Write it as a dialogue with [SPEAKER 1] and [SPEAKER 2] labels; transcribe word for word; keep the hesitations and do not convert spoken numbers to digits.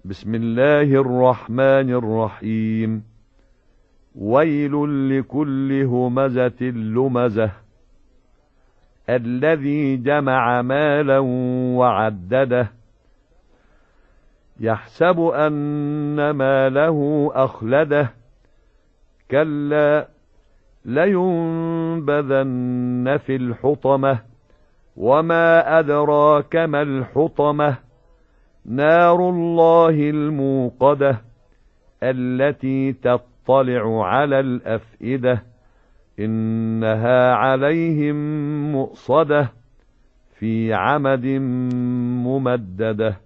[SPEAKER 1] بسم الله الرحمن الرحيم. ويل لكل همزة لمزة الذي جمع مالا وعدده يحسب أن ماله أخلده كلا لينبذن في الحطمة وما أدراك ما الحطمة نار الله الموقدة التي تطلع على الأفئدة إنها عليهم مؤصدة في عمد ممددة.